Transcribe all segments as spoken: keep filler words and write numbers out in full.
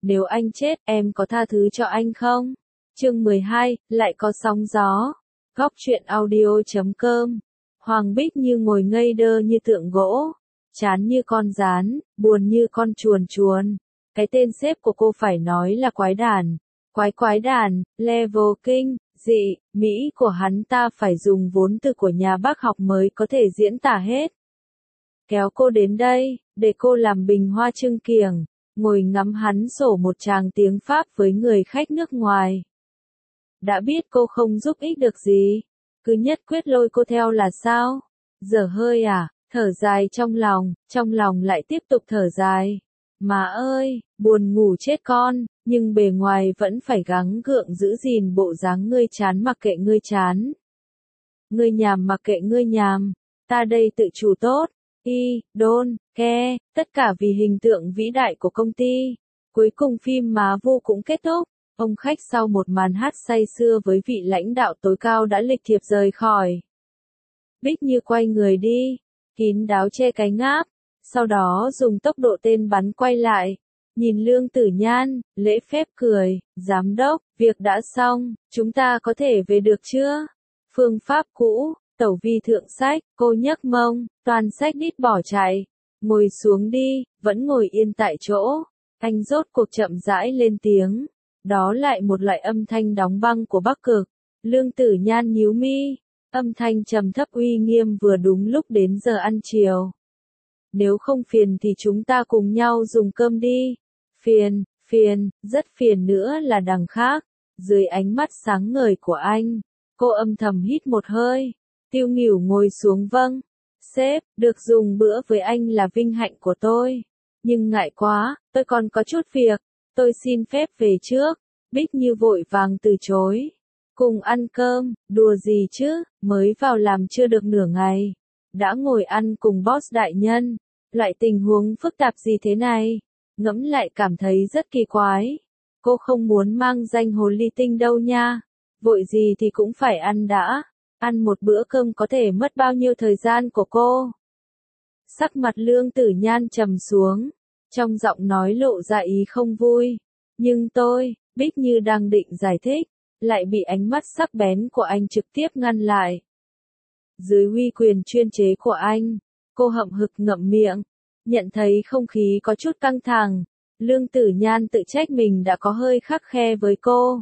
nếu anh chết, em có tha thứ cho anh không? Chương mười hai, lại có sóng gió. Góc truyện audio chấm com. Hoàng Bích Như ngồi ngây đơ như tượng gỗ, chán như con gián, buồn như con chuồn chuồn. Cái tên sếp của cô phải nói là quái đản. Quái quái đản, level kinh, dị, Mỹ của hắn ta phải dùng vốn từ của nhà bác học mới có thể diễn tả hết. Kéo cô đến đây, để cô làm bình hoa trưng kiểng, ngồi ngắm hắn sổ một tràng tiếng Pháp với người khách nước ngoài. Đã biết cô không giúp ích được gì, cứ nhất quyết lôi cô theo là sao? Dở hơi à, thở dài trong lòng, trong lòng lại tiếp tục thở dài. Má ơi, buồn ngủ chết con, nhưng bề ngoài vẫn phải gắng gượng giữ gìn bộ dáng ngươi chán mặc kệ ngươi chán. Ngươi nhàm mặc kệ ngươi nhàm, ta đây tự chủ tốt, y, đôn, ke, tất cả vì hình tượng vĩ đại của công ty. Cuối cùng phim Má Vu cũng kết thúc, ông khách sau một màn hát say sưa với vị lãnh đạo tối cao đã lịch thiệp rời khỏi. Bích Như quay người đi, kín đáo che cái ngáp. Sau đó dùng tốc độ tên bắn quay lại, nhìn Lương Tử Nhan, lễ phép cười, giám đốc, việc đã xong, chúng ta có thể về được chưa? Phương pháp cũ, tẩu vi thượng sách, cô nhấc mông, toàn sách đít bỏ chạy, ngồi xuống đi, vẫn ngồi yên tại chỗ, anh rốt cuộc chậm rãi lên tiếng, đó lại một loại âm thanh đóng băng của Bắc Cực, Lương Tử Nhan nhíu mi, âm thanh trầm thấp uy nghiêm vừa đúng lúc đến giờ ăn chiều. Nếu không phiền thì chúng ta cùng nhau dùng cơm đi. Phiền, phiền, rất phiền nữa là đằng khác. Dưới ánh mắt sáng ngời của anh, cô âm thầm hít một hơi. Tiêu Nghỉu ngồi xuống vâng. Sếp, được dùng bữa với anh là vinh hạnh của tôi. Nhưng ngại quá, tôi còn có chút việc. Tôi xin phép về trước. Bích Như vội vàng từ chối. Cùng ăn cơm, đùa gì chứ, mới vào làm chưa được nửa ngày. Đã ngồi ăn cùng boss đại nhân. Loại tình huống phức tạp gì thế này? Ngẫm lại cảm thấy rất kỳ quái. Cô không muốn mang danh hồ ly tinh đâu nha. Vội gì thì cũng phải ăn đã. Ăn một bữa cơm có thể mất bao nhiêu thời gian của cô? Sắc mặt Lương Tử Nhan trầm xuống. Trong giọng nói lộ ra ý không vui. Nhưng tôi, Bích Như đang định giải thích. Lại bị ánh mắt sắc bén của anh trực tiếp ngăn lại. Dưới uy quyền chuyên chế của anh. Cô hậm hực ngậm miệng, nhận thấy không khí có chút căng thẳng, Lương Tử Nhan tự trách mình đã có hơi khắt khe với cô.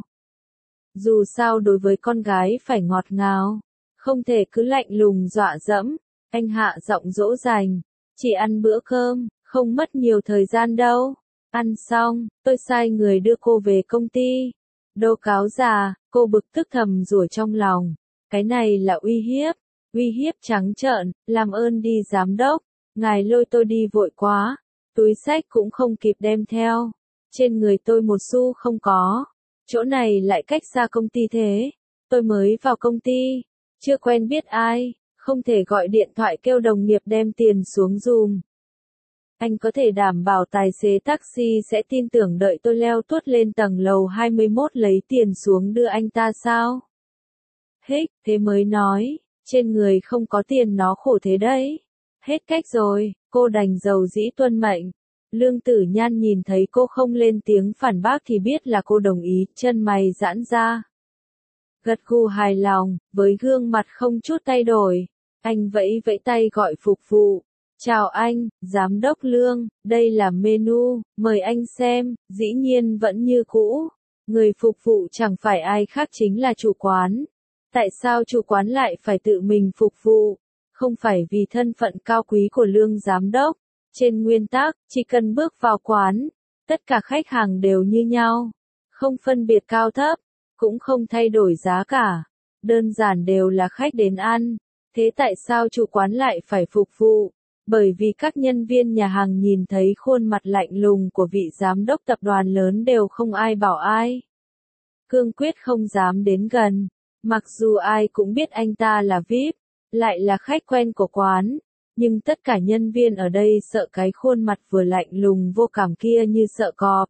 Dù sao đối với con gái phải ngọt ngào, không thể cứ lạnh lùng dọa dẫm, anh hạ giọng dỗ dành, chỉ ăn bữa cơm, không mất nhiều thời gian đâu. Ăn xong, tôi sai người đưa cô về công ty. Đô cáo già, cô bực tức thầm rủa trong lòng, cái này là uy hiếp. Uy hiếp trắng trợn, làm ơn đi giám đốc, ngài lôi tôi đi vội quá, túi xách cũng không kịp đem theo, trên người tôi một xu không có, chỗ này lại cách xa công ty thế, tôi mới vào công ty, chưa quen biết ai, không thể gọi điện thoại kêu đồng nghiệp đem tiền xuống dùm. Anh có thể đảm bảo tài xế taxi sẽ tin tưởng đợi tôi leo tuốt lên tầng lầu hai mươi mốt lấy tiền xuống đưa anh ta sao? Hích, thế mới nói. Trên người không có tiền nó khổ thế đấy. Hết cách rồi, cô đành dầu dĩ tuân mệnh. Lương Tử Nhan nhìn thấy cô không lên tiếng phản bác thì biết là cô đồng ý, chân mày giãn ra. Gật gù hài lòng, với gương mặt không chút thay đổi. Anh vẫy vẫy tay gọi phục vụ. Chào anh, giám đốc Lương, đây là menu, mời anh xem, dĩ nhiên vẫn như cũ. Người phục vụ chẳng phải ai khác chính là chủ quán. Tại sao chủ quán lại phải tự mình phục vụ? Không phải vì thân phận cao quý của Lương giám đốc. Trên nguyên tắc, chỉ cần bước vào quán, tất cả khách hàng đều như nhau. Không phân biệt cao thấp, cũng không thay đổi giá cả. Đơn giản đều là khách đến ăn. Thế tại sao chủ quán lại phải phục vụ? Bởi vì các nhân viên nhà hàng nhìn thấy khuôn mặt lạnh lùng của vị giám đốc tập đoàn lớn đều không ai bảo ai. Cương quyết không dám đến gần. Mặc dù ai cũng biết anh ta là vi ai pi, lại là khách quen của quán, nhưng tất cả nhân viên ở đây sợ cái khuôn mặt vừa lạnh lùng vô cảm kia như sợ cọp.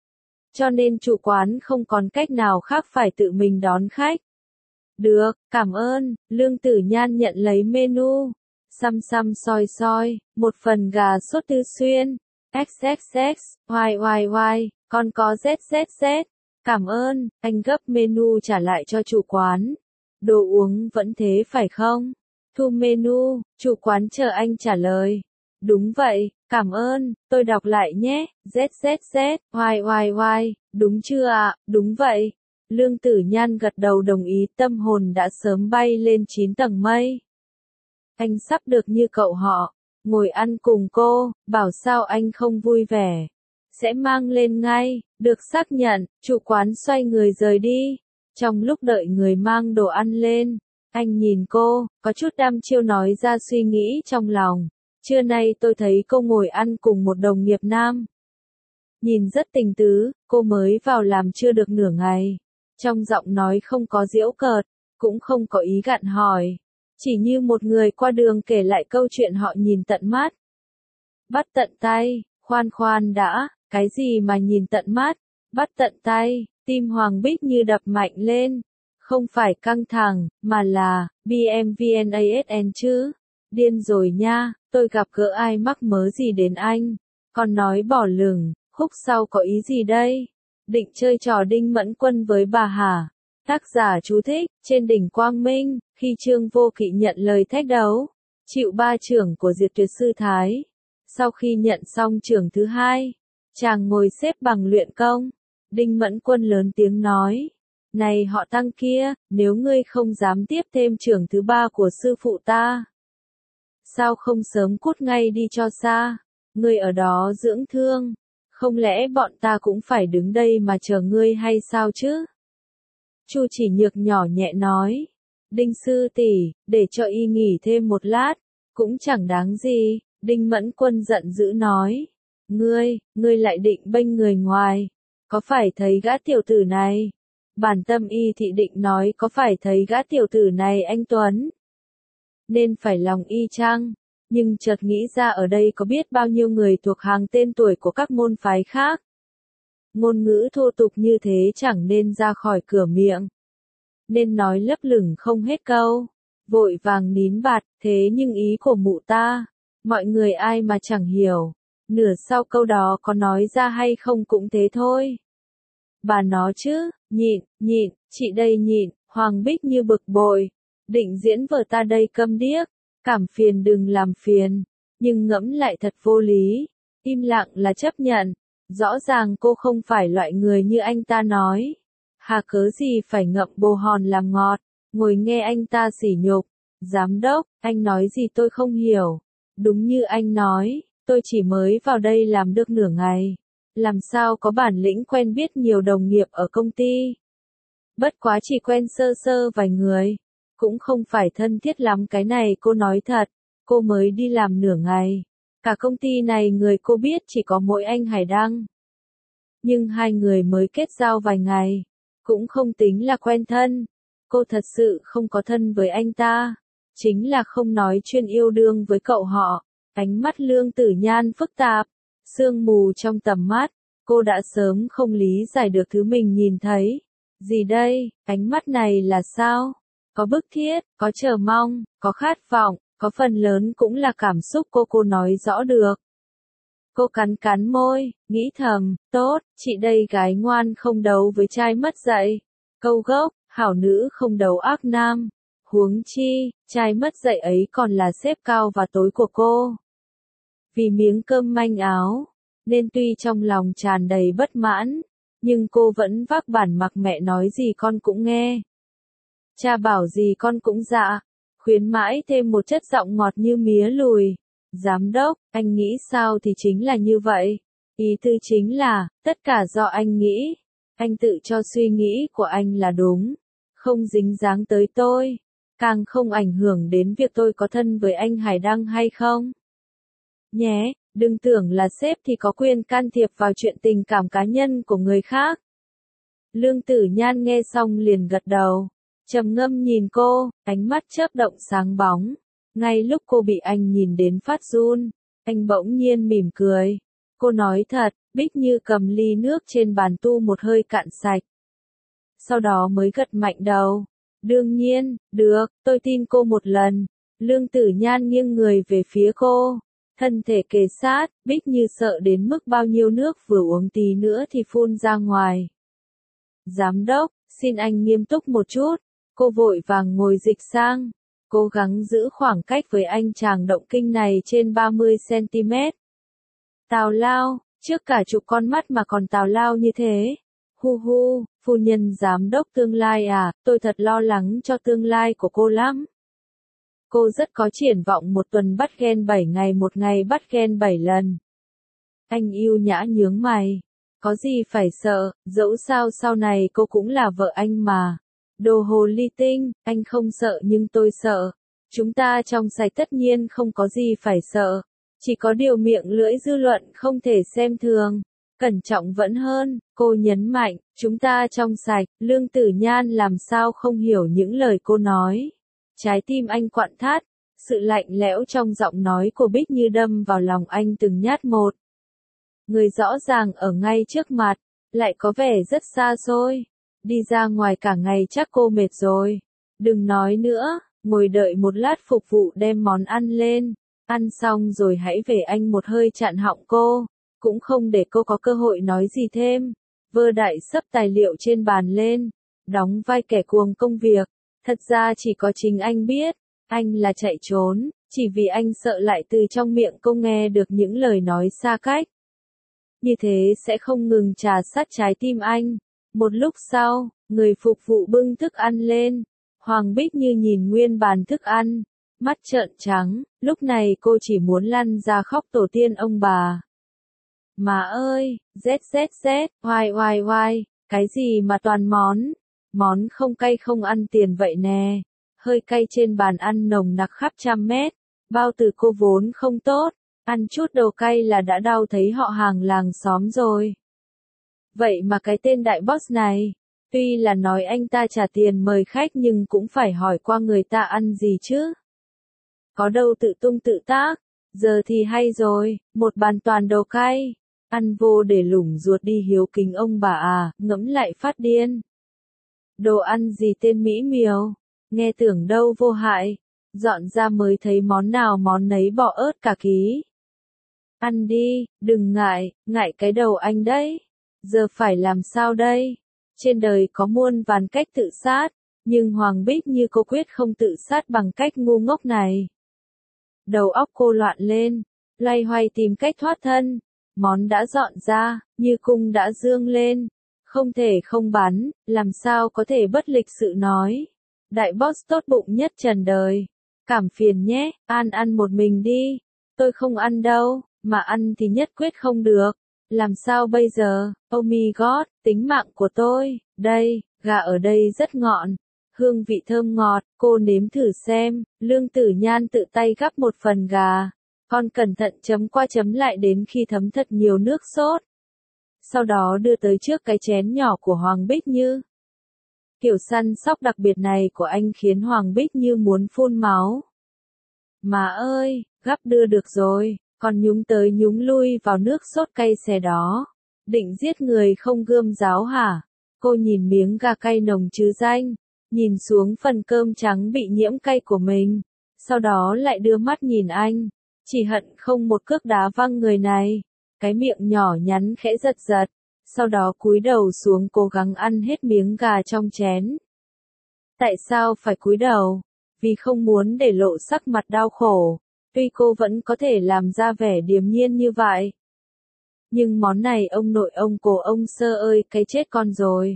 Cho nên chủ quán không còn cách nào khác phải tự mình đón khách. Được, cảm ơn, Lương Tử Nhan nhận lấy menu. Xăm xăm soi soi, một phần gà sốt Tư Xuyên, ích ích ích, Y Y Y, Con có zét zét zét. Cảm ơn, anh gấp menu trả lại cho chủ quán. Đồ uống vẫn thế phải không? Thu menu, chủ quán chờ anh trả lời. Đúng vậy, cảm ơn, tôi đọc lại nhé, zét zét zét, oai oai oai, đúng chưa ạ, đúng vậy. Lương Tử Nhan gật đầu đồng ý, tâm hồn đã sớm bay lên chín tầng mây. Anh sắp được như cậu họ, ngồi ăn cùng cô, bảo sao anh không vui vẻ. Sẽ mang lên ngay, được xác nhận, chủ quán xoay người rời đi. Trong lúc đợi người mang đồ ăn lên, anh nhìn cô, có chút đăm chiêu nói ra suy nghĩ trong lòng. Trưa nay tôi thấy cô ngồi ăn cùng một đồng nghiệp nam. Nhìn rất tình tứ, cô mới vào làm chưa được nửa ngày. Trong giọng nói không có giễu cợt, cũng không có ý gạn hỏi. Chỉ như một người qua đường kể lại câu chuyện họ nhìn tận mắt. Bắt tận tay, khoan khoan đã, cái gì mà nhìn tận mắt, bắt tận tay, tim Hoàng Bích như đập mạnh lên. Không phải căng thẳng, mà là, bê em vê en a ét en chứ. Điên rồi nha, tôi gặp gỡ ai mắc mớ gì đến anh. Còn nói bỏ lửng, khúc sau có ý gì đây? Định chơi trò Đinh Mẫn Quân với bà hả? Tác giả chú thích, trên đỉnh Quang Minh, khi Trương Vô Kỵ nhận lời thách đấu, chịu ba chưởng của Diệt Tuyệt Sư Thái. Sau khi nhận xong chưởng thứ hai, chàng ngồi xếp bằng luyện công. Đinh Mẫn Quân lớn tiếng nói, này họ Tăng kia, nếu ngươi không dám tiếp thêm chưởng thứ ba của sư phụ ta, sao không sớm cút ngay đi cho xa, ngươi ở đó dưỡng thương, không lẽ bọn ta cũng phải đứng đây mà chờ ngươi hay sao chứ? Chu Chỉ Nhược nhỏ nhẹ nói, Đinh sư tỷ, để cho y nghỉ thêm một lát, cũng chẳng đáng gì. Đinh Mẫn Quân giận dữ nói, ngươi, ngươi lại định bênh người ngoài, có phải thấy gã tiểu tử này? Bản tâm y thị định nói có phải thấy gã tiểu tử này anh Tuấn? Nên phải lòng y chăng? Nhưng chợt nghĩ ra ở đây có biết bao nhiêu người thuộc hàng tên tuổi của các môn phái khác. Ngôn ngữ thô tục như thế chẳng nên ra khỏi cửa miệng. Nên nói lấp lửng không hết câu. Vội vàng nín bạt, thế nhưng ý của mụ ta, mọi người ai mà chẳng hiểu. Nửa sau câu đó có nói ra hay không cũng thế thôi. Bà nó chứ, nhịn, nhịn, chị đây nhịn, Hoàng Bích như bực bội. Định diễn vở ta đây câm điếc, cảm phiền đừng làm phiền. Nhưng ngẫm lại thật vô lý, im lặng là chấp nhận. Rõ ràng cô không phải loại người như anh ta nói. Hà cớ gì phải ngậm bồ hòn làm ngọt, ngồi nghe anh ta sỉ nhục. Giám đốc, anh nói gì tôi không hiểu. Đúng như anh nói, tôi chỉ mới vào đây làm được nửa ngày. Làm sao có bản lĩnh quen biết nhiều đồng nghiệp ở công ty. Bất quá chỉ quen sơ sơ vài người. Cũng không phải thân thiết lắm, cái này cô nói thật. Cô mới đi làm nửa ngày. Cả công ty này người cô biết chỉ có mỗi anh Hải Đăng. Nhưng hai người mới kết giao vài ngày. Cũng không tính là quen thân. Cô thật sự không có thân với anh ta. Chính là không nói chuyên yêu đương với cậu họ. Ánh mắt Lương Tử Nhan phức tạp. Sương mù trong tầm mắt. Cô đã sớm không lý giải được thứ mình nhìn thấy. Gì đây, ánh mắt này là sao? Có bức thiết, có chờ mong, có khát vọng, có phần lớn cũng là cảm xúc cô cô nói rõ được. Cô cắn cắn môi, nghĩ thầm, tốt, chị đây gái ngoan không đấu với trai mất dạy. Câu gốc, hảo nữ không đấu ác nam. Huống chi, trai mất dạy ấy còn là xếp cao và tối của cô. Vì miếng cơm manh áo, nên tuy trong lòng tràn đầy bất mãn, nhưng cô vẫn vác bản mặc mẹ nói gì con cũng nghe. Cha bảo gì con cũng dạ, khuyến mãi thêm một chất giọng ngọt như mía lùi. Giám đốc, anh nghĩ sao thì chính là như vậy. Ý tư chính là, tất cả do anh nghĩ. Anh tự cho suy nghĩ của anh là đúng. Không dính dáng tới tôi. Càng không ảnh hưởng đến việc tôi có thân với anh Hải Đăng hay không. Nhé, đừng tưởng là sếp thì có quyền can thiệp vào chuyện tình cảm cá nhân của người khác. Lương Tử Nhan nghe xong liền gật đầu. Trầm ngâm nhìn cô, ánh mắt chớp động sáng bóng. Ngay lúc cô bị anh nhìn đến phát run, anh bỗng nhiên mỉm cười. Cô nói thật, Bích Như cầm ly nước trên bàn tu một hơi cạn sạch. Sau đó mới gật mạnh đầu. Đương nhiên, được, tôi tin cô một lần. Lương Tử Nhan nghiêng người về phía cô. Thân thể kề sát, Bích Như sợ đến mức bao nhiêu nước vừa uống tí nữa thì phun ra ngoài. Giám đốc, xin anh nghiêm túc một chút. Cô vội vàng ngồi dịch sang, cố gắng giữ khoảng cách với anh chàng động kinh này trên ba mươi xăng-ti-mét. Tào lao, trước cả chục con mắt mà còn tào lao như thế. Hu hu, phu nhân giám đốc tương lai à, tôi thật lo lắng cho tương lai của cô lắm. Cô rất có triển vọng một tuần bắt ghen bảy ngày một ngày bắt ghen bảy lần. Anh yêu nhã nhướng mày. Có gì phải sợ, dẫu sao sau này cô cũng là vợ anh mà. Đồ hồ ly tinh, anh không sợ nhưng tôi sợ. Chúng ta trong sạch tất nhiên không có gì phải sợ. Chỉ có điều miệng lưỡi dư luận không thể xem thường. Cẩn trọng vẫn hơn, cô nhấn mạnh, chúng ta trong sạch, Lương Tử Nhan làm sao không hiểu những lời cô nói. Trái tim anh quặn thắt, sự lạnh lẽo trong giọng nói của Bích Như đâm vào lòng anh từng nhát một. Người rõ ràng ở ngay trước mặt, lại có vẻ rất xa xôi. Đi ra ngoài cả ngày chắc cô mệt rồi. Đừng nói nữa, ngồi đợi một lát phục vụ đem món ăn lên. Ăn xong rồi hãy về, anh một hơi chặn họng cô. Cũng không để cô có cơ hội nói gì thêm. Vơ đại sấp tài liệu trên bàn lên. Đóng vai kẻ cuồng công việc. Thật ra chỉ có chính anh biết. Anh là chạy trốn. Chỉ vì anh sợ lại từ trong miệng cô nghe được những lời nói xa cách. Như thế sẽ không ngừng trà sát trái tim anh. Một lúc sau, người phục vụ bưng thức ăn lên. Hoàng Bích Như nhìn nguyên bàn thức ăn. Mắt trợn trắng, lúc này cô chỉ muốn lăn ra khóc tổ tiên ông bà. Má ơi, zzz, oai oai oai, cái gì mà toàn món. Món không cay không ăn tiền vậy nè. Hơi cay trên bàn ăn nồng nặc khắp trăm mét. Bao tử cô vốn không tốt. Ăn chút đồ cay là đã đau thấy họ hàng làng xóm rồi. Vậy mà cái tên đại boss này, tuy là nói anh ta trả tiền mời khách nhưng cũng phải hỏi qua người ta ăn gì chứ. Có đâu tự tung tự tác, giờ thì hay rồi, một bàn toàn đồ cay. Ăn vô để lủng ruột đi hiếu kính ông bà à, ngẫm lại phát điên. Đồ ăn gì tên mỹ miều, nghe tưởng đâu vô hại, dọn ra mới thấy món nào món nấy bỏ ớt cả ký. Ăn đi, đừng ngại, ngại cái đầu anh đấy. Giờ phải làm sao đây? Trên đời có muôn vàn cách tự sát, nhưng Hoàng Bích Như cô quyết không tự sát bằng cách ngu ngốc này. Đầu óc cô loạn lên, loay hoay tìm cách thoát thân. Món đã dọn ra, Như cung đã dương lên. Không thể không bắn, làm sao có thể bất lịch sự nói. Đại boss tốt bụng nhất trần đời. Cảm phiền nhé, An ăn một mình đi. Tôi không ăn đâu, mà ăn thì nhất quyết không được. Làm sao bây giờ, oh my god, tính mạng của tôi, đây, gà ở đây rất ngọt, hương vị thơm ngọt, cô nếm thử xem. Lương Tử Nhan tự tay gắp một phần gà, con cẩn thận chấm qua chấm lại đến khi thấm thật nhiều nước sốt. Sau đó đưa tới trước cái chén nhỏ của Hoàng Bích Như. Kiểu săn sóc đặc biệt này của anh khiến Hoàng Bích Như muốn phun máu. Má ơi, gắp đưa được rồi. Còn nhúng tới nhúng lui vào nước sốt cay xè đó. Định giết người không gươm giáo hả? Cô nhìn miếng gà cay nồng chứ danh. Nhìn xuống phần cơm trắng bị nhiễm cay của mình. Sau đó lại đưa mắt nhìn anh. Chỉ hận không một cước đá văng người này. Cái miệng nhỏ nhắn khẽ giật giật. Sau đó cúi đầu xuống cố gắng ăn hết miếng gà trong chén. Tại sao phải cúi đầu? Vì không muốn để lộ sắc mặt đau khổ. Tuy cô vẫn có thể làm ra vẻ điềm nhiên như vậy. Nhưng món này ông nội ông cổ ông sơ ơi cái chết con rồi.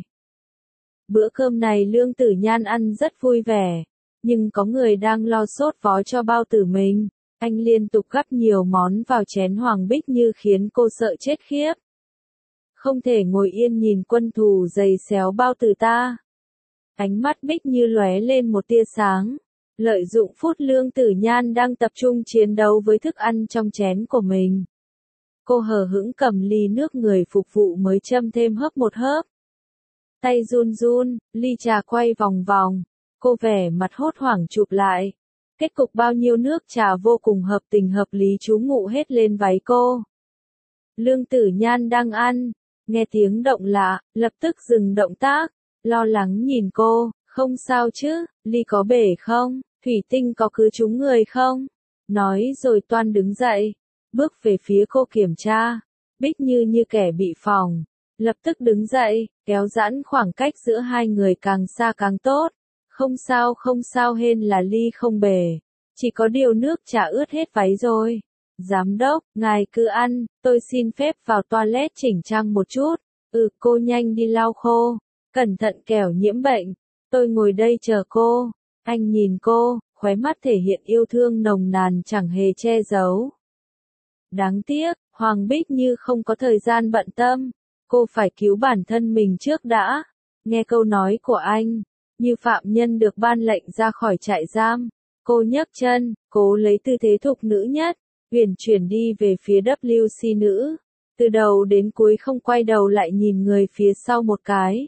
Bữa cơm này Lương Tử Nhan ăn rất vui vẻ. Nhưng có người đang lo sốt vó cho bao tử mình. Anh liên tục gắp nhiều món vào chén Hoàng Bích Như khiến cô sợ chết khiếp. Không thể ngồi yên nhìn quân thù giày xéo bao tử ta. Ánh mắt Bích Như lóe lên một tia sáng. Lợi dụng phút Lương Tử Nhan đang tập trung chiến đấu với thức ăn trong chén của mình. Cô hờ hững cầm ly nước người phục vụ mới châm thêm hớp một hớp. Tay run run, ly trà quay vòng vòng. Cô vẻ mặt hốt hoảng chụp lại. Kết cục bao nhiêu nước trà vô cùng hợp tình hợp lý trú ngụ hết lên váy cô. Lương Tử Nhan đang ăn, nghe tiếng động lạ, lập tức dừng động tác, lo lắng nhìn cô. Không sao chứ, ly có bể không, thủy tinh có cứ trúng người không? Nói rồi toan đứng dậy, bước về phía cô kiểm tra. Bích Như như kẻ bị phòng, lập tức đứng dậy, kéo giãn khoảng cách giữa hai người càng xa càng tốt. Không sao không sao, hên là ly không bể, chỉ có điều nước trà ướt hết váy rồi. Giám đốc, ngài cứ ăn, tôi xin phép vào toilet chỉnh trang một chút. Ừ, cô nhanh đi lau khô, cẩn thận kẻo nhiễm bệnh. Tôi ngồi đây chờ cô. Anh nhìn cô, khóe mắt thể hiện yêu thương nồng nàn chẳng hề che giấu. Đáng tiếc, Hoàng Bích Như không có thời gian bận tâm. Cô phải cứu bản thân mình trước đã. Nghe câu nói của anh, như phạm nhân được ban lệnh ra khỏi trại giam. Cô nhấc chân, cố lấy tư thế thục nữ nhất, uyển chuyển đi về phía W C nữ. Từ đầu đến cuối không quay đầu lại nhìn người phía sau một cái.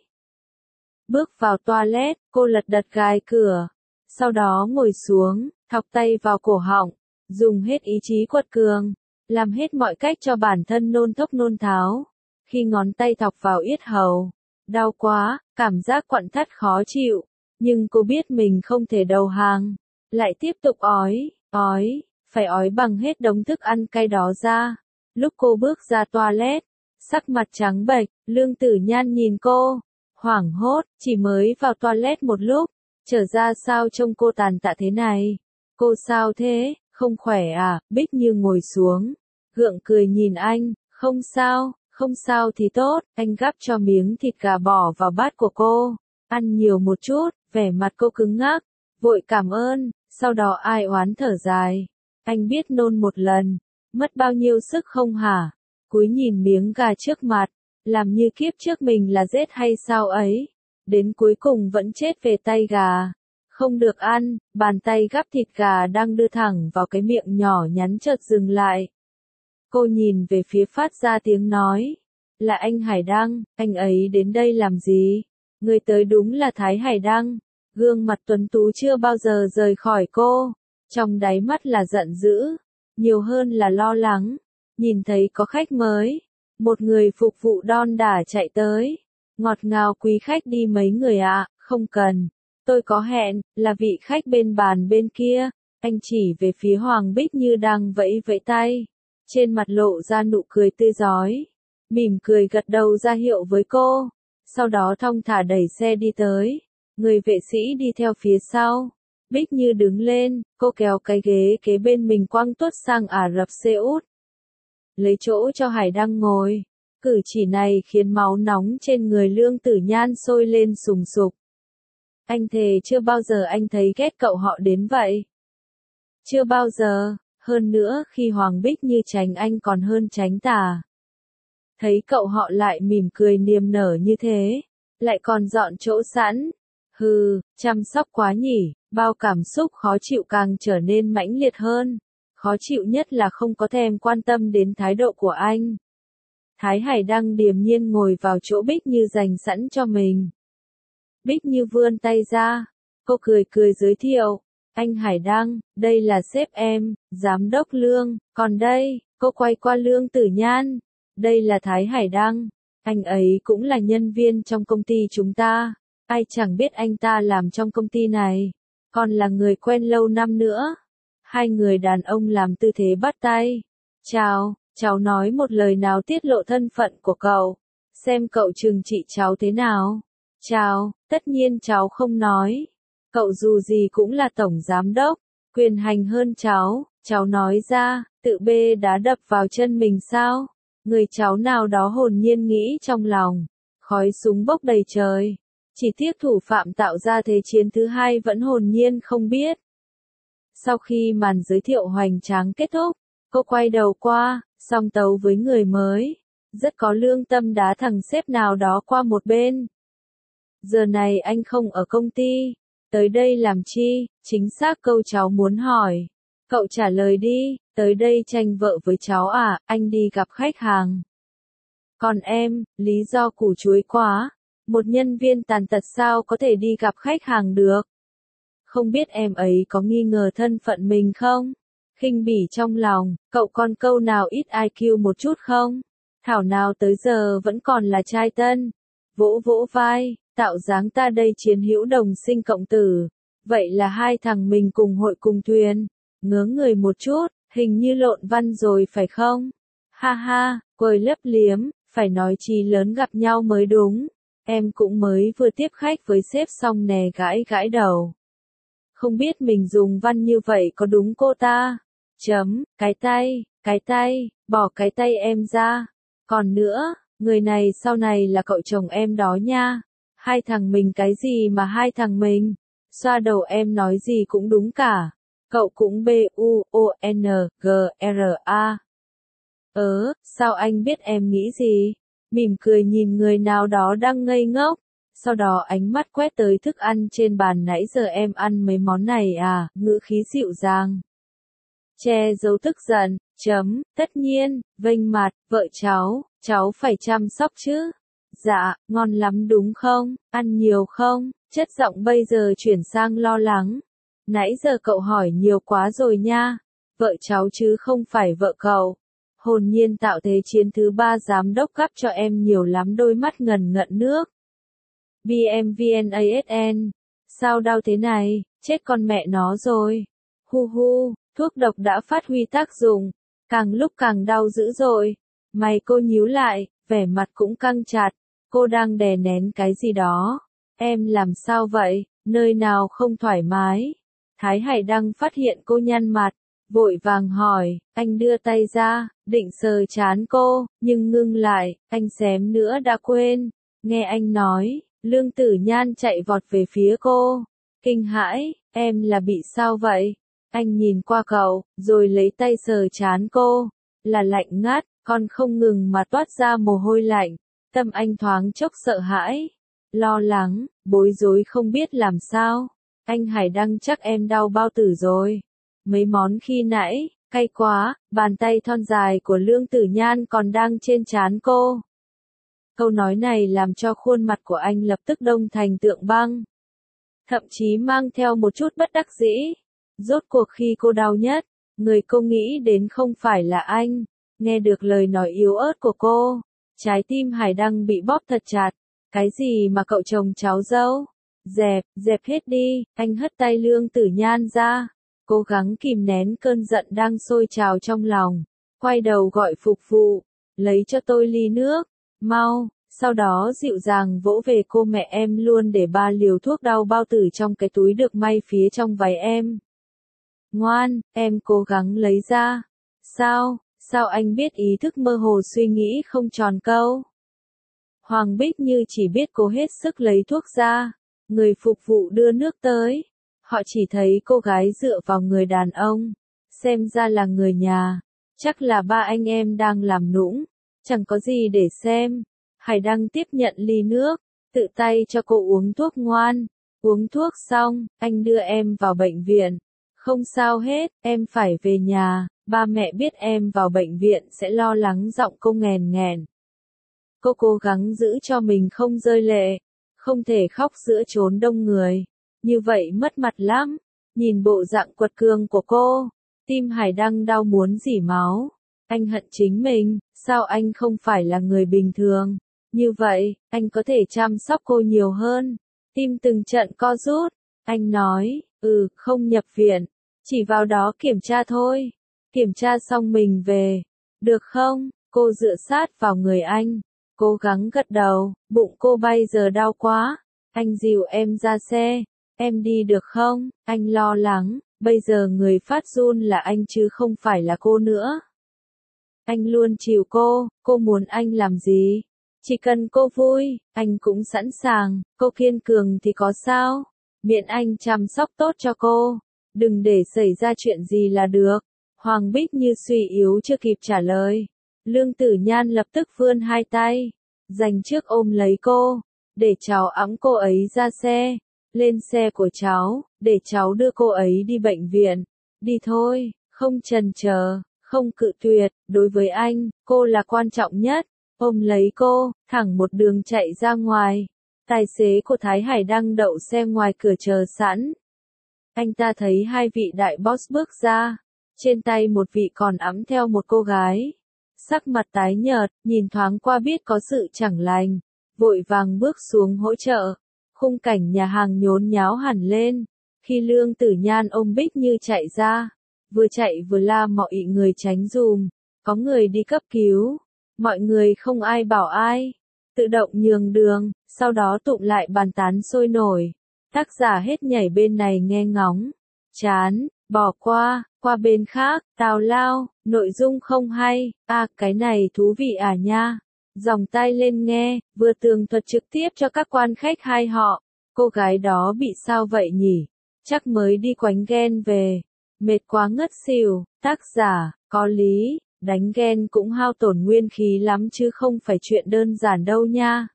Bước vào toilet, cô lật đật gài cửa. Sau đó ngồi xuống, thọc tay vào cổ họng, dùng hết ý chí quật cường, làm hết mọi cách cho bản thân nôn thốc nôn tháo. Khi ngón tay thọc vào yết hầu, đau quá, cảm giác quặn thắt khó chịu, nhưng cô biết mình không thể đầu hàng, lại tiếp tục ói, ói, phải ói bằng hết đống thức ăn cay đó ra. Lúc cô bước ra toilet, sắc mặt trắng bệch, Lương Tử Nhan nhìn cô, hoảng hốt, chỉ mới vào toilet một lúc, trở ra sao trông cô tàn tạ thế này. Cô sao thế, không khỏe à? Bích Như ngồi xuống, gượng cười nhìn anh, không sao, không sao thì tốt. Anh gắp cho miếng thịt gà bỏ vào bát của cô, ăn nhiều một chút. Vẻ mặt cô cứng ngắc, vội cảm ơn, sau đó ai oán thở dài. Anh biết nôn một lần, mất bao nhiêu sức không hả? Cúi nhìn miếng gà trước mặt, làm như kiếp trước mình là rết hay sao ấy. Đến cuối cùng vẫn chết về tay gà. Không được ăn, bàn tay gắp thịt gà đang đưa thẳng vào cái miệng nhỏ nhắn chợt dừng lại. Cô nhìn về phía phát ra tiếng nói. Là anh Hải Đăng, anh ấy đến đây làm gì? Người tới đúng là Thái Hải Đăng. Gương mặt tuấn tú chưa bao giờ rời khỏi cô. Trong đáy mắt là giận dữ, nhiều hơn là lo lắng. Nhìn thấy có khách mới, một người phục vụ đon đả chạy tới. Ngọt ngào quý khách đi mấy người ạ, à? Không cần. Tôi có hẹn, là vị khách bên bàn bên kia. Anh chỉ về phía Hoàng Bích Như đang vẫy vẫy tay. Trên mặt lộ ra nụ cười tươi rói. Mỉm cười gật đầu ra hiệu với cô. Sau đó thong thả đẩy xe đi tới. Người vệ sĩ đi theo phía sau. Bích Như đứng lên, cô kéo cái ghế kế bên mình quăng tuốt sang Ả Rập Xê Út. Lấy chỗ cho Hải Đăng ngồi. Cử chỉ này khiến máu nóng trên người Lương Tử Nhan sôi lên sùng sục. Anh thề chưa bao giờ anh thấy ghét cậu họ đến vậy. Chưa bao giờ, hơn nữa khi Hoàng Bích Như tránh anh còn hơn tránh tà. Thấy cậu họ lại mỉm cười niềm nở như thế, lại còn dọn chỗ sẵn. Hừ, chăm sóc quá nhỉ, bao cảm xúc khó chịu càng trở nên mãnh liệt hơn. Khó chịu nhất là không có thèm quan tâm đến thái độ của anh. Thái Hải Đăng điềm nhiên ngồi vào chỗ Bích Như dành sẵn cho mình. Bích Như vươn tay ra, cô cười cười giới thiệu. Anh Hải Đăng, đây là sếp em, giám đốc Lương, còn đây, cô quay qua Lương Tử Nhan. Đây là Thái Hải Đăng, anh ấy cũng là nhân viên trong công ty chúng ta. Ai chẳng biết anh ta làm trong công ty này, còn là người quen lâu năm nữa. Hai người đàn ông làm tư thế bắt tay. Chào, cháu nói một lời nào tiết lộ thân phận của cậu, xem cậu trừng trị cháu thế nào. Chào, tất nhiên cháu không nói. Cậu dù gì cũng là tổng giám đốc, quyền hành hơn cháu. Cháu nói ra, tự bê đá đập vào chân mình sao? Người cháu nào đó hồn nhiên nghĩ trong lòng. Khói súng bốc đầy trời. Chỉ tiếc thủ phạm tạo ra thế chiến thứ hai vẫn hồn nhiên không biết. Sau khi màn giới thiệu hoành tráng kết thúc, cô quay đầu qua, song tấu với người mới. Rất có lương tâm đá thằng sếp nào đó qua một bên. Giờ này anh không ở công ty. Tới đây làm chi? Chính xác câu cháu muốn hỏi. Cậu trả lời đi, tới đây tranh vợ với cháu à? Anh đi gặp khách hàng. Còn em, lý do củ chuối quá. Một nhân viên tàn tật sao có thể đi gặp khách hàng được? Không biết em ấy có nghi ngờ thân phận mình không? Khinh bỉ trong lòng, cậu còn câu nào ít i kiu một chút không? Thảo nào tới giờ vẫn còn là trai tân. Vỗ vỗ vai, tạo dáng ta đây chiến hữu đồng sinh cộng tử. Vậy là hai thằng mình cùng hội cùng thuyền. Ngớ người một chút, Hình như lộn văn rồi phải không? Ha ha, quời lấp liếm, phải nói chí lớn gặp nhau mới đúng. Em cũng mới vừa tiếp khách với sếp xong nè, gãi gãi đầu. Không biết mình dùng văn như vậy có đúng cô ta? Chấm, cái tay, cái tay, bỏ cái tay em ra. Còn nữa, người này sau này là cậu chồng em đó nha. Hai thằng mình cái gì mà hai thằng mình? Xoa đầu em nói gì cũng đúng cả. Cậu cũng B U O N G R A. Ớ, sao anh biết em nghĩ gì? Mỉm cười nhìn người nào đó đang ngây ngốc. Sau đó ánh mắt quét tới thức ăn trên bàn, nãy giờ em ăn mấy món này à, ngữ khí dịu dàng. Che giấu tức giận, chấm, tất nhiên, vênh mặt, vợ cháu, cháu phải chăm sóc chứ. Dạ, ngon lắm đúng không, ăn nhiều không, chất giọng bây giờ chuyển sang lo lắng. Nãy giờ cậu hỏi nhiều quá rồi nha, vợ cháu chứ không phải vợ cậu. Hồn nhiên tạo thế chiến thứ ba giám đốc gắp cho em nhiều lắm, đôi mắt ngần ngận nước. B M V N A S N, sao đau thế này, chết con mẹ nó rồi. Hu hu, thuốc độc đã phát huy tác dụng, càng lúc càng đau dữ dội. Mày cô nhíu lại, vẻ mặt cũng căng chặt, cô đang đè nén cái gì đó. Em làm sao vậy, nơi nào không thoải mái? Thái Hải Đăng phát hiện cô nhăn mặt, vội vàng hỏi, anh đưa tay ra, định sờ trán cô, nhưng ngưng lại, anh xém nữa đã quên. Nghe anh nói, Lương Tử Nhan chạy vọt về phía cô, kinh hãi, em là bị sao vậy? Anh nhìn qua cậu, rồi lấy tay sờ trán cô, là lạnh ngắt, còn không ngừng mà toát ra mồ hôi lạnh. Tâm anh thoáng chốc sợ hãi, lo lắng, bối rối không biết làm sao. Anh Hải Đăng chắc em đau bao tử rồi. Mấy món khi nãy, cay quá, bàn tay thon dài của Lương Tử Nhan còn đang trên trán cô. Câu nói này làm cho khuôn mặt của anh lập tức đông thành tượng băng. Thậm chí mang theo một chút bất đắc dĩ. Rốt cuộc khi cô đau nhất, người cô nghĩ đến không phải là anh. Nghe được lời nói yếu ớt của cô, trái tim Hải Đăng bị bóp thật chặt. Cái gì mà cậu chồng cháu dâu? Dẹp, dẹp hết đi, anh hất tay Lương Tử Nhan ra. Cố gắng kìm nén cơn giận đang sôi trào trong lòng. Quay đầu gọi phục vụ, lấy cho tôi ly nước, mau. Sau đó dịu dàng vỗ về cô, mẹ em luôn để ba liều thuốc đau bao tử trong cái túi được may phía trong váy em. Ngoan, em cố gắng lấy ra. Sao, sao anh biết? Ý thức mơ hồ suy nghĩ không tròn câu. Hoàng Bích Như chỉ biết cố hết sức lấy thuốc ra. Người phục vụ đưa nước tới. Họ chỉ thấy cô gái dựa vào người đàn ông. Xem ra là người nhà. Chắc là ba anh em đang làm nũng. Chẳng có gì để xem. Hải Đăng tiếp nhận ly nước, tự tay cho cô uống thuốc. Ngoan. Uống thuốc xong, anh đưa em vào bệnh viện. Không sao hết, em phải về nhà, ba mẹ biết em vào bệnh viện sẽ lo lắng. Giọng cô nghèn nghèn. Cô cố gắng giữ cho mình không rơi lệ, không thể khóc giữa chốn đông người, như vậy mất mặt lắm. Nhìn bộ dạng quật cường của cô, tim Hải Đăng đau muốn rỉ máu. Anh hận chính mình, sao anh không phải là người bình thường? Như vậy, anh có thể chăm sóc cô nhiều hơn. Tim từng trận co rút, anh nói, ừ, không nhập viện, chỉ vào đó kiểm tra thôi. Kiểm tra xong mình về, được không? Cô dựa sát vào người anh, cố gắng gật đầu, bụng cô bây giờ đau quá. Anh dìu em ra xe, em đi được không? Anh lo lắng, bây giờ người phát run là anh chứ không phải là cô nữa. Anh luôn chiều cô, cô muốn anh làm gì? Chỉ cần cô vui, anh cũng sẵn sàng, cô kiên cường thì có sao? Miễn anh chăm sóc tốt cho cô, đừng để xảy ra chuyện gì là được. Hoàng Bích Như suy yếu chưa kịp trả lời. Lương Tử Nhan lập tức vươn hai tay, dành trước ôm lấy cô, để cháu ẵm cô ấy ra xe, lên xe của cháu, để cháu đưa cô ấy đi bệnh viện. Đi thôi, không chần chờ, không cự tuyệt, đối với anh, cô là quan trọng nhất. Ôm lấy cô, thẳng một đường chạy ra ngoài. Tài xế của Thái Hải Đăng đậu xe ngoài cửa chờ sẵn. Anh ta thấy hai vị đại boss bước ra, trên tay một vị còn ẵm theo một cô gái. Sắc mặt tái nhợt, nhìn thoáng qua biết có sự chẳng lành, vội vàng bước xuống hỗ trợ. Khung cảnh nhà hàng nhốn nháo hẳn lên, khi Lương Tử Nhan ôm Bích Như chạy ra, vừa chạy vừa la mọi người tránh dùm, có người đi cấp cứu, mọi người không ai bảo ai, tự động nhường đường, sau đó tụm lại bàn tán sôi nổi. Tác giả hết nhảy bên này nghe ngóng, chán, bỏ qua, qua bên khác, tào lao, nội dung không hay, à cái này thú vị à nha. Dòng tai lên nghe, vừa tường thuật trực tiếp cho các quan khách hai họ, cô gái đó bị sao vậy nhỉ? Chắc mới đi quánh ghen về, mệt quá ngất xỉu, tác giả, có lý, đánh ghen cũng hao tổn nguyên khí lắm chứ không phải chuyện đơn giản đâu nha.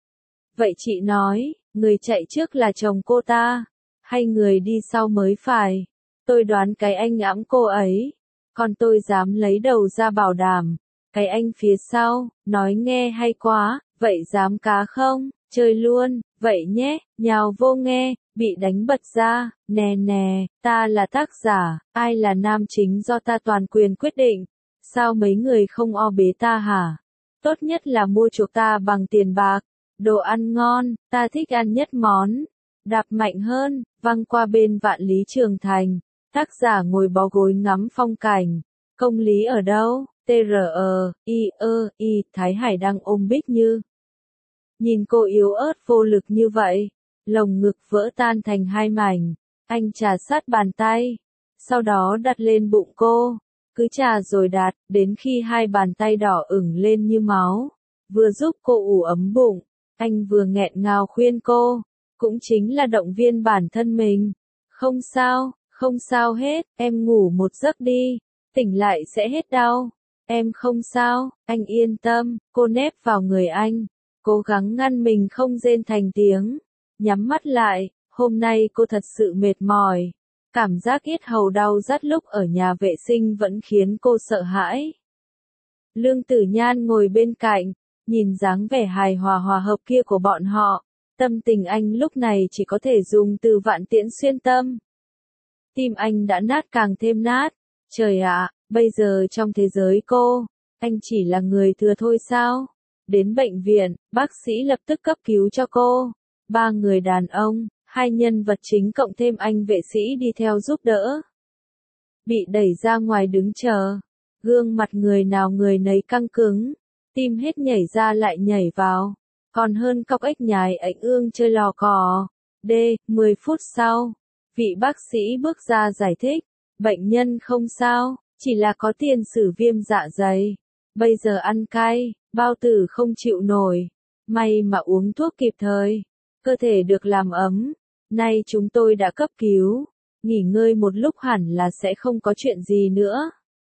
Vậy chị nói, người chạy trước là chồng cô ta, hay người đi sau mới phải? Tôi đoán cái anh ẵm cô ấy, còn tôi dám lấy đầu ra bảo đảm. Cái anh phía sau, nói nghe hay quá, vậy dám cá không? Chơi luôn, vậy nhé, nhào vô nghe, bị đánh bật ra, nè nè, ta là tác giả, ai là nam chính do ta toàn quyền quyết định. Sao mấy người không o bế ta hả? Tốt nhất là mua chuộc ta bằng tiền bạc. Đồ ăn ngon, ta thích ăn nhất món. Đạp mạnh hơn, văng qua bên Vạn Lý Trường Thành. Tác giả ngồi bó gối ngắm phong cảnh. Công lý ở đâu? T R E, I E, I, Thái Hải đang ôm Bích Như. Nhìn cô yếu ớt vô lực như vậy, lồng ngực vỡ tan thành hai mảnh. Anh trà sát bàn tay, sau đó đặt lên bụng cô. Cứ trà rồi đặt, đến khi hai bàn tay đỏ ửng lên như máu. Vừa giúp cô ủ ấm bụng, anh vừa nghẹn ngào khuyên cô, cũng chính là động viên bản thân mình. Không sao, không sao hết, em ngủ một giấc đi, tỉnh lại sẽ hết đau. Em không sao, anh yên tâm, cô nép vào người anh, cố gắng ngăn mình không rên thành tiếng. Nhắm mắt lại, hôm nay cô thật sự mệt mỏi. Cảm giác yết hầu đau rát lúc ở nhà vệ sinh vẫn khiến cô sợ hãi. Lương Tử Nhan ngồi bên cạnh, nhìn dáng vẻ hài hòa hòa hợp kia của bọn họ, tâm tình anh lúc này chỉ có thể dùng từ vạn tiễn xuyên tâm. Tim anh đã nát càng thêm nát, trời ạ, bây giờ trong thế giới cô, anh chỉ là người thừa thôi sao? Đến bệnh viện, bác sĩ lập tức cấp cứu cho cô, ba người đàn ông, hai nhân vật chính cộng thêm anh vệ sĩ đi theo giúp đỡ. Bị đẩy ra ngoài đứng chờ, gương mặt người nào người nấy căng cứng, tim hết nhảy ra lại nhảy vào, còn hơn cóc ếch nhái ảnh ương chơi lò cò. D, mười phút sau, vị bác sĩ bước ra giải thích, bệnh nhân không sao, chỉ là có tiền sử viêm dạ dày. Bây giờ ăn cay, bao tử không chịu nổi, may mà uống thuốc kịp thời, cơ thể được làm ấm. Nay chúng tôi đã cấp cứu, nghỉ ngơi một lúc hẳn là sẽ không có chuyện gì nữa.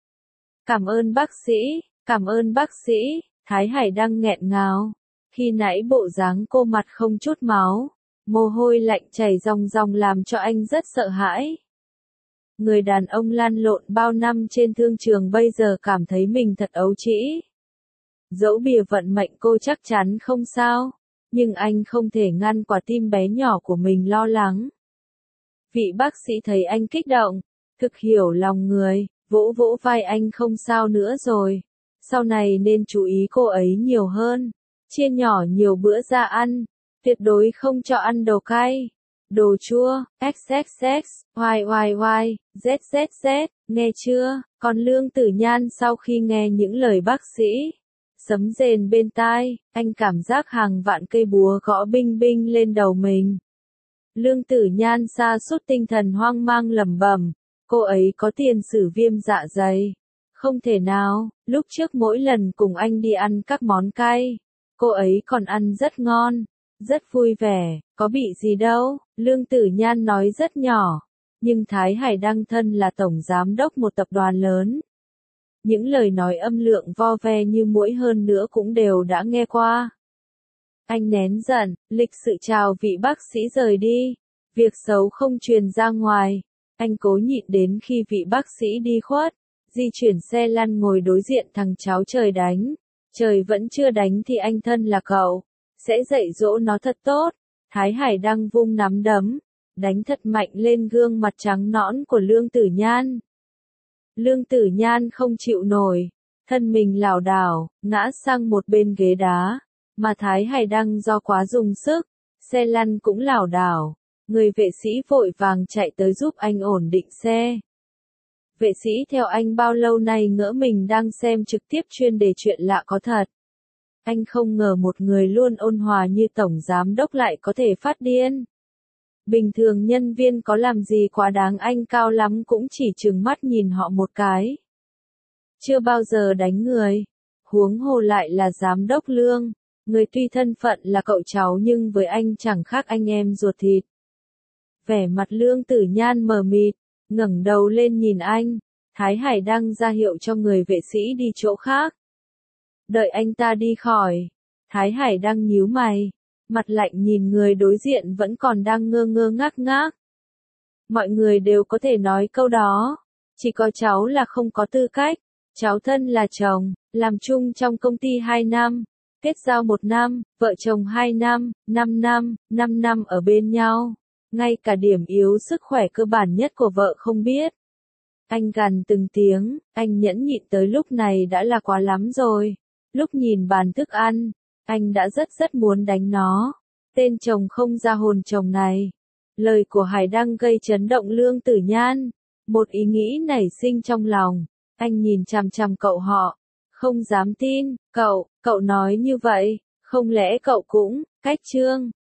Cảm ơn bác sĩ, cảm ơn bác sĩ, Thái Hải đang nghẹn ngào. Khi nãy bộ dáng cô mặt không chút máu, mồ hôi lạnh chảy ròng ròng làm cho anh rất sợ hãi. Người đàn ông lăn lộn bao năm trên thương trường bây giờ cảm thấy mình thật ấu trĩ. Dẫu bìa vận mệnh cô chắc chắn không sao, nhưng anh không thể ngăn quả tim bé nhỏ của mình lo lắng. Vị bác sĩ thấy anh kích động, thực hiểu lòng người, vỗ vỗ vai anh không sao nữa rồi. Sau này nên chú ý cô ấy nhiều hơn, chia nhỏ nhiều bữa ra ăn, tuyệt đối không cho ăn đồ cay, đồ chua, xx xx, y y y, z z z, nghe chưa? Còn Lương Tử Nhan sau khi nghe những lời bác sĩ sấm rền bên tai, anh cảm giác hàng vạn cây búa gõ binh binh lên đầu mình. Lương Tử Nhan sa sút tinh thần hoang mang lẩm bẩm, cô ấy có tiền sử viêm dạ dày. Không thể nào, lúc trước mỗi lần cùng anh đi ăn các món cay, cô ấy còn ăn rất ngon, rất vui vẻ, có bị gì đâu, Lương Tử Nhan nói rất nhỏ, nhưng Thái Hải Đăng thân là tổng giám đốc một tập đoàn lớn. Những lời nói âm lượng vo ve như muỗi hơn nữa cũng đều đã nghe qua. Anh nén giận, lịch sự chào vị bác sĩ rời đi, việc xấu không truyền ra ngoài, anh cố nhịn đến khi vị bác sĩ đi khuất, di chuyển xe lăn ngồi đối diện thằng cháu trời đánh, trời vẫn chưa đánh thì anh thân là cậu, sẽ dạy dỗ nó thật tốt. Thái Hải Đăng vung nắm đấm, đánh thật mạnh lên gương mặt trắng nõn của Lương Tử Nhan. Lương Tử Nhan không chịu nổi, thân mình lảo đảo, ngã sang một bên ghế đá, mà Thái Hải Đăng do quá dùng sức, xe lăn cũng lảo đảo, người vệ sĩ vội vàng chạy tới giúp anh ổn định xe. Vệ sĩ theo anh bao lâu nay ngỡ mình đang xem trực tiếp chuyên đề chuyện lạ có thật. Anh không ngờ một người luôn ôn hòa như tổng giám đốc lại có thể phát điên. Bình thường nhân viên có làm gì quá đáng anh cao lắm cũng chỉ trừng mắt nhìn họ một cái. Chưa bao giờ đánh người. Huống hồ lại là giám đốc Lương. Người tuy thân phận là cậu cháu nhưng với anh chẳng khác anh em ruột thịt. Vẻ mặt Lương Tử Nhan mờ mịt, ngẩng đầu lên nhìn anh. Thái Hải Đăng ra hiệu cho người vệ sĩ đi chỗ khác. Đợi anh ta đi khỏi. Thái Hải Đăng nhíu mày. Mặt lạnh nhìn người đối diện vẫn còn đang ngơ ngơ ngác ngác. Mọi người đều có thể nói câu đó. Chỉ có cháu là không có tư cách. Cháu thân là chồng, làm chung trong công ty hai năm, kết giao một năm, vợ chồng hai năm, năm năm, năm năm ở bên nhau. Ngay cả điểm yếu sức khỏe cơ bản nhất của vợ không biết. Anh gằn từng tiếng, anh nhẫn nhịn tới lúc này đã là quá lắm rồi. Lúc nhìn bàn thức ăn, anh đã rất rất muốn đánh nó. Tên chồng không ra hồn chồng này. Lời của Hải Đăng gây chấn động Lương Tử Nhan. Một ý nghĩ nảy sinh trong lòng. Anh nhìn chằm chằm cậu họ. Không dám tin, cậu, cậu nói như vậy. Không lẽ cậu cũng, cách Trương.